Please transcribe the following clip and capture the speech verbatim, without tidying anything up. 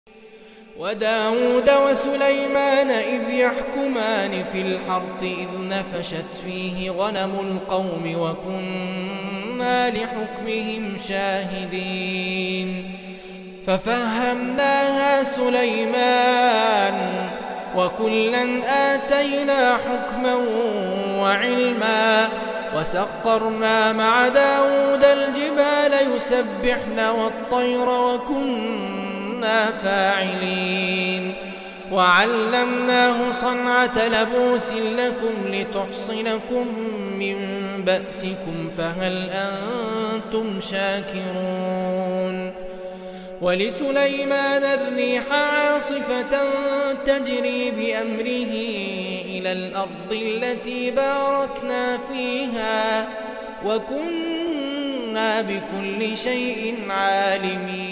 وداود وسليمان إذ يحكمان في الحرث إذ نفشت فيه غنم القوم وكنا لحكمهم شاهدين ففهمناها سليمان وكلا آتينا حكما وعلما وسخرنا مع داود الجبال يسبحن والطير وكنا فاعلين وعلمناه صنعة لبوس لكم لتحصنكم من بأسكم فهل أنتم شاكرون ولسليمان الريح عاصفة تجري بأمره إلى الأرض التي باركنا فيها وكنا بكل شيء عالمين